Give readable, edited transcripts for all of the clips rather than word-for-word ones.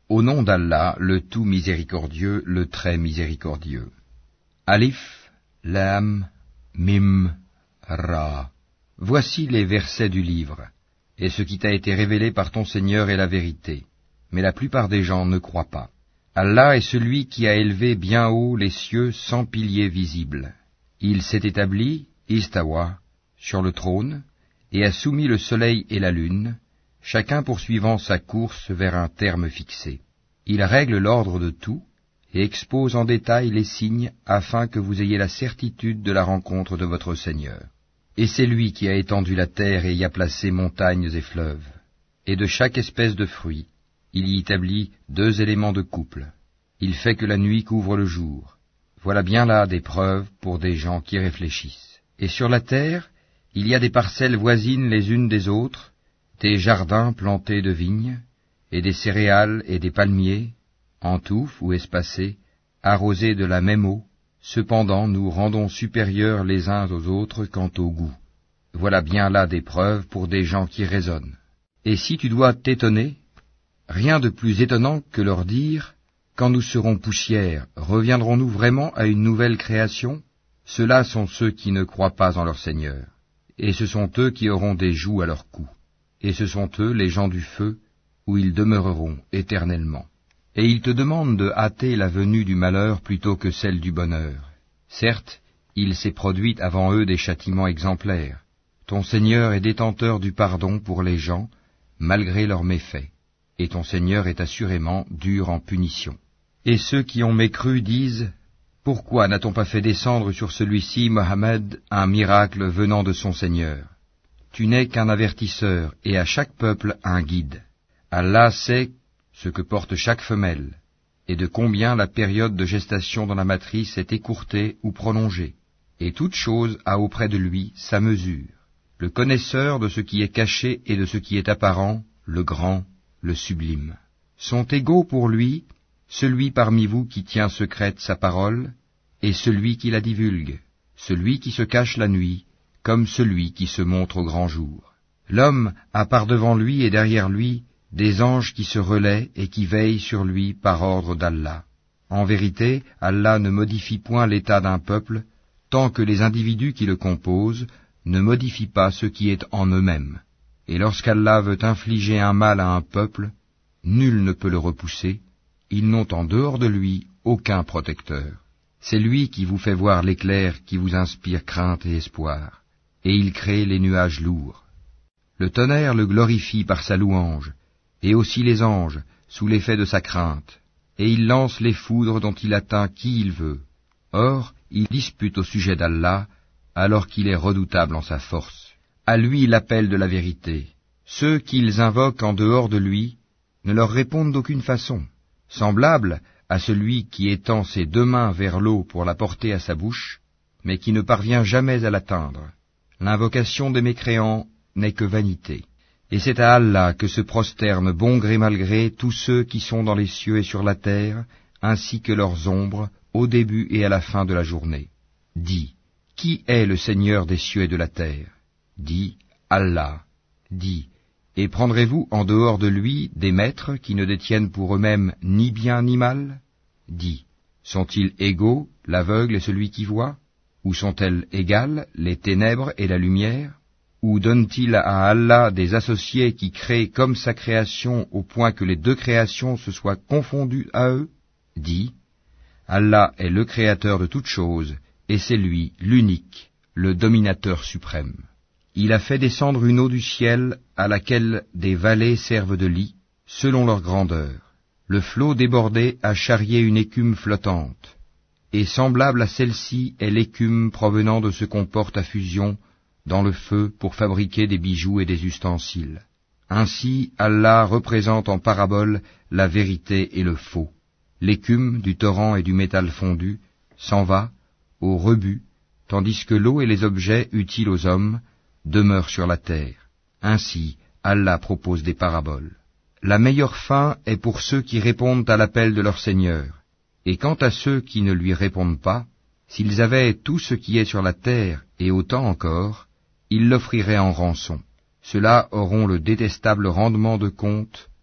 Au nom d'Allah, le tout miséricordieux, le très miséricordieux. Alif, Lam, Mim, Ra. Voici les versets du livre, et ce qui t'a été révélé par ton Seigneur est la vérité, mais la plupart des gens ne croient pas. Allah est celui qui a élevé bien haut les cieux sans piliers visibles. Il s'est établi, Istawa, sur le trône, et a soumis le soleil et la lune, chacun poursuivant sa course vers un terme fixé. Il règle l'ordre de tout, et expose en détail les signes afin que vous ayez la certitude de la rencontre de votre Seigneur. Et c'est lui qui a étendu la terre et y a placé montagnes et fleuves. Et de chaque espèce de fruit, il y établit 2 éléments de couple. Il fait que la nuit couvre le jour. Voilà bien là des preuves pour des gens qui réfléchissent. Et sur la terre, il y a des parcelles voisines les unes des autres, des jardins plantés de vignes, et des céréales et des palmiers, en touffes ou espacés, arrosés de la même eau. Cependant, nous rendons supérieurs les uns aux autres quant au goût. Voilà bien là des preuves pour des gens qui raisonnent. Et si tu dois t'étonner, rien de plus étonnant que leur dire, quand nous serons poussière, reviendrons-nous vraiment à une nouvelle création? Ceux-là sont ceux qui ne croient pas en leur Seigneur, et ce sont eux qui auront des jougs à leur cou, et ce sont eux les gens du feu, où ils demeureront éternellement. Et ils te demandent de hâter la venue du malheur plutôt que celle du bonheur. Certes, il s'est produit avant eux des châtiments exemplaires. Ton Seigneur est détenteur du pardon pour les gens, malgré leurs méfaits, et ton Seigneur est assurément dur en punition. Et ceux qui ont mécru disent, « Pourquoi n'a-t-on pas fait descendre sur celui-ci, Mohammed, un miracle venant de son Seigneur? Tu n'es qu'un avertisseur, et à chaque peuple un guide. Allah sait ce que porte chaque femelle, et de combien la période de gestation dans la matrice est écourtée ou prolongée, et toute chose a auprès de lui sa mesure. Le connaisseur de ce qui est caché et de ce qui est apparent, le grand, le sublime. Sont égaux pour lui celui parmi vous qui tient secrète sa parole, et celui qui la divulgue, celui qui se cache la nuit, comme celui qui se montre au grand jour. L'homme a par devant lui et derrière lui des anges qui se relaient et qui veillent sur lui par ordre d'Allah. En vérité, Allah ne modifie point l'état d'un peuple, tant que les individus qui le composent ne modifient pas ce qui est en eux-mêmes. Et lorsqu'Allah veut infliger un mal à un peuple, nul ne peut le repousser, ils n'ont en dehors de lui aucun protecteur. C'est lui qui vous fait voir l'éclair qui vous inspire crainte et espoir, et il crée les nuages lourds. Le tonnerre le glorifie par sa louange, et aussi les anges, sous l'effet de sa crainte, et il lance les foudres dont il atteint qui il veut. Or, il dispute au sujet d'Allah, alors qu'il est redoutable en sa force. À lui l'appel de la vérité. Ceux qu'ils invoquent en dehors de lui ne leur répondent d'aucune façon. Semblable à celui qui étend ses 2 mains vers l'eau pour la porter à sa bouche, mais qui ne parvient jamais à l'atteindre. L'invocation des mécréants n'est que vanité. Et c'est à Allah que se prosternent bon gré mal gré tous ceux qui sont dans les cieux et sur la terre, ainsi que leurs ombres, au début et à la fin de la journée. Dis, qui est le Seigneur des cieux et de la terre? Dis, Allah. Dis, et prendrez-vous en dehors de lui des maîtres qui ne détiennent pour eux-mêmes ni bien ni mal? Dis, sont-ils égaux, l'aveugle et celui qui voit? Ou sont-elles égales, les ténèbres et la lumière? Ou donne-t-il à Allah des associés qui créent comme sa création au point que les 2 créations se soient confondues à eux? Dis, Allah est le créateur de toutes choses, et c'est lui, l'unique, le dominateur suprême. Il a fait descendre une eau du ciel à laquelle des vallées servent de lit, selon leur grandeur. Le flot débordé a charrié une écume flottante, et semblable à celle-ci est l'écume provenant de ce qu'on porte à fusion dans le feu pour fabriquer des bijoux et des ustensiles. Ainsi, Allah représente en parabole la vérité et le faux. L'écume du torrent et du métal fondu s'en va au rebut, tandis que l'eau et les objets utiles aux hommes demeurent sur la terre. Ainsi, Allah propose des paraboles. La meilleure fin est pour ceux qui répondent à l'appel de leur Seigneur. Et quant à ceux qui ne lui répondent pas, s'ils avaient tout ce qui est sur la terre et autant encore, ils l'offriraient en rançon. Ceux-là auront le détestable rendement de compte,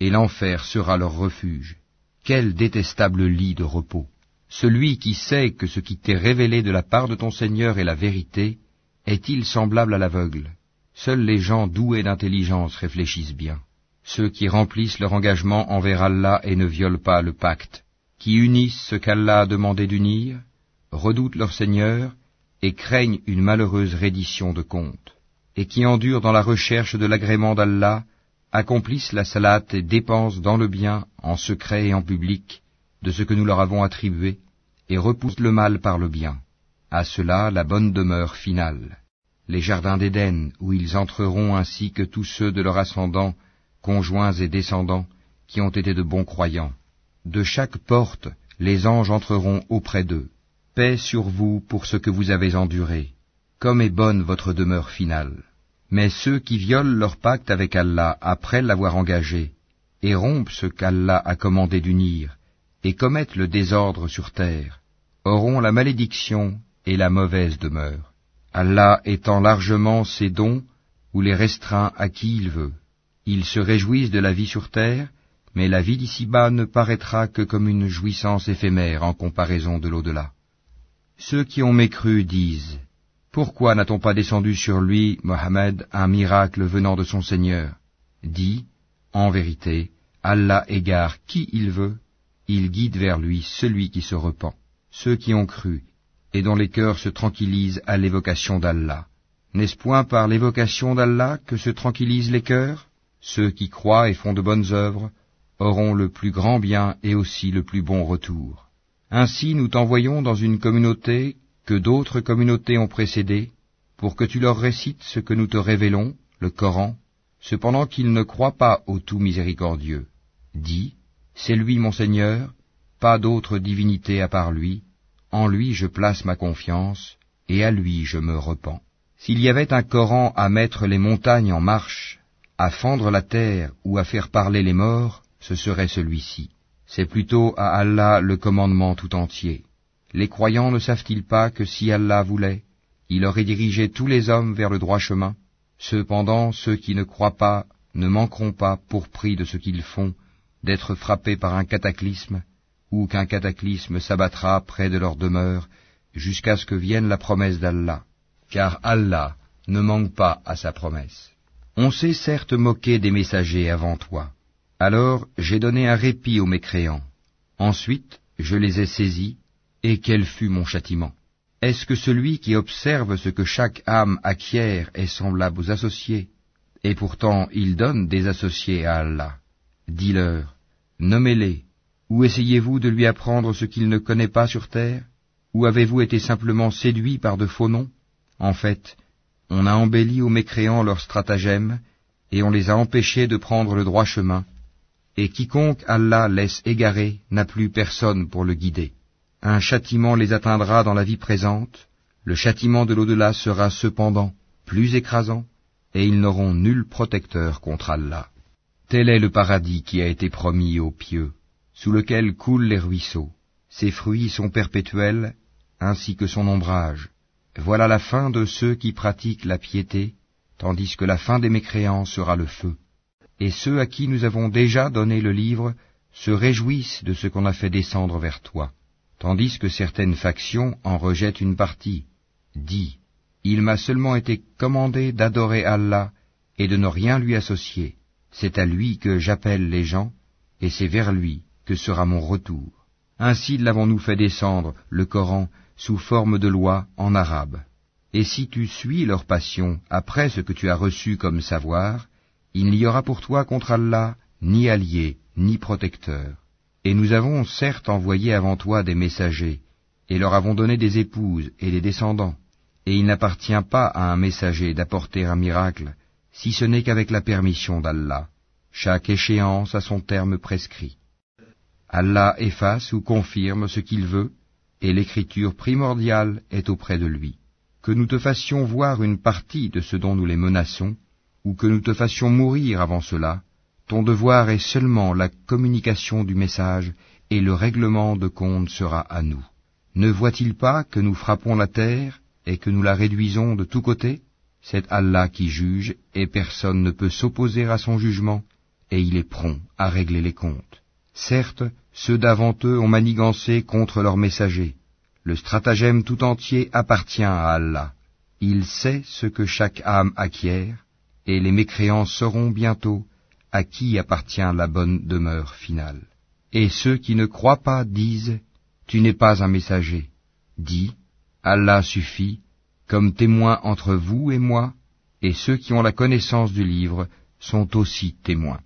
et l'enfer sera leur refuge. Quel détestable lit de repos! Celui qui sait que ce qui t'est révélé de la part de ton Seigneur est la vérité, est-il semblable à l'aveugle? Seuls les gens doués d'intelligence réfléchissent bien. Ceux qui remplissent leur engagement envers Allah et ne violent pas le pacte, qui unissent ce qu'Allah a demandé d'unir, redoutent leur Seigneur et craignent une malheureuse reddition de compte, et qui endurent dans la recherche de l'agrément d'Allah, accomplissent la salate et dépensent dans le bien, en secret et en public, de ce que nous leur avons attribué, et repoussent le mal par le bien. À cela la bonne demeure finale, les jardins d'Éden, où ils entreront ainsi que tous ceux de leur ascendant, conjoints et descendants, qui ont été de bons croyants. De chaque porte, les anges entreront auprès d'eux. Paix sur vous pour ce que vous avez enduré. Comme est bonne votre demeure finale. Mais ceux qui violent leur pacte avec Allah après l'avoir engagé, et rompent ce qu'Allah a commandé d'unir, et commettent le désordre sur terre, auront la malédiction et la mauvaise demeure. Allah étend largement ses dons ou les restreint à qui il veut. Ils se réjouissent de la vie sur terre, mais la vie d'ici-bas ne paraîtra que comme une jouissance éphémère en comparaison de l'au-delà. Ceux qui ont mécru disent, « Pourquoi n'a-t-on pas descendu sur lui, Mohammed, un miracle venant de son Seigneur ?» Dis, en vérité, Allah égare qui il veut, il guide vers lui celui qui se repent. Ceux qui ont cru, et dont les cœurs se tranquillisent à l'évocation d'Allah. N'est-ce point par l'évocation d'Allah que se tranquillisent les cœurs? Ceux qui croient et font de bonnes œuvres auront le plus grand bien et aussi le plus bon retour. Ainsi nous t'envoyons dans une communauté que d'autres communautés ont précédée, pour que tu leur récites ce que nous te révélons, le Coran, cependant qu'ils ne croient pas au tout miséricordieux. Dis, c'est lui mon Seigneur, pas d'autre divinité à part lui, en lui je place ma confiance, et à lui je me repens. S'il y avait un Coran à mettre les montagnes en marche, à fendre la terre ou à faire parler les morts, ce serait celui-ci. C'est plutôt à Allah le commandement tout entier. Les croyants ne savent-ils pas que si Allah voulait, il aurait dirigé tous les hommes vers le droit chemin? Cependant, ceux qui ne croient pas ne manqueront pas, pour prix de ce qu'ils font, d'être frappés par un cataclysme, ou qu'un cataclysme s'abattra près de leur demeure, jusqu'à ce que vienne la promesse d'Allah. Car Allah ne manque pas à sa promesse. On s'est certes moqué des messagers avant toi. Alors j'ai donné un répit aux mécréants. Ensuite, je les ai saisis, et quel fut mon châtiment? Est-ce que celui qui observe ce que chaque âme acquiert est semblable aux associés? Et pourtant il donne des associés à Allah. Dis-leur, nommez-les, ou essayez-vous de lui apprendre ce qu'il ne connaît pas sur terre? Ou avez-vous été simplement séduits par de faux noms? En fait, on a embelli aux mécréants leurs stratagèmes, et on les a empêchés de prendre le droit chemin, et quiconque Allah laisse égarer n'a plus personne pour le guider. Un châtiment les atteindra dans la vie présente, le châtiment de l'au-delà sera cependant plus écrasant, et ils n'auront nul protecteur contre Allah. Tel est le paradis qui a été promis aux pieux, sous lequel coulent les ruisseaux. Ses fruits sont perpétuels, ainsi que son ombrage. Voilà la fin de ceux qui pratiquent la piété, tandis que la fin des mécréants sera le feu. Et ceux à qui nous avons déjà donné le livre se réjouissent de ce qu'on a fait descendre vers toi, tandis que certaines factions en rejettent une partie. Dis, il m'a seulement été commandé d'adorer Allah et de ne rien lui associer. C'est à lui que j'appelle les gens, et c'est vers lui que sera mon retour. Ainsi l'avons-nous fait descendre, le Coran, sous forme de loi en arabe. Et si tu suis leur passion après ce que tu as reçu comme savoir, il n'y aura pour toi contre Allah ni allié, ni protecteur. Et nous avons certes envoyé avant toi des messagers, et leur avons donné des épouses et des descendants, et il n'appartient pas à un messager d'apporter un miracle, si ce n'est qu'avec la permission d'Allah. Chaque échéance a son terme prescrit. Allah efface ou confirme ce qu'il veut, et l'écriture primordiale est auprès de lui. Que nous te fassions voir une partie de ce dont nous les menaçons, ou que nous te fassions mourir avant cela, ton devoir est seulement la communication du message, et le règlement de compte sera à nous. Ne voit-il pas que nous frappons la terre, et que nous la réduisons de tous côtés? C'est Allah qui juge, et personne ne peut s'opposer à son jugement, et il est prompt à régler les comptes. Certes, ceux d'avant eux ont manigancé contre leurs messagers. Le stratagème tout entier appartient à Allah. Il sait ce que chaque âme acquiert, et les mécréants sauront bientôt à qui appartient la bonne demeure finale. Et ceux qui ne croient pas disent, tu n'es pas un messager. Dis, Allah suffit, comme témoin entre vous et moi, et ceux qui ont la connaissance du livre sont aussi témoins.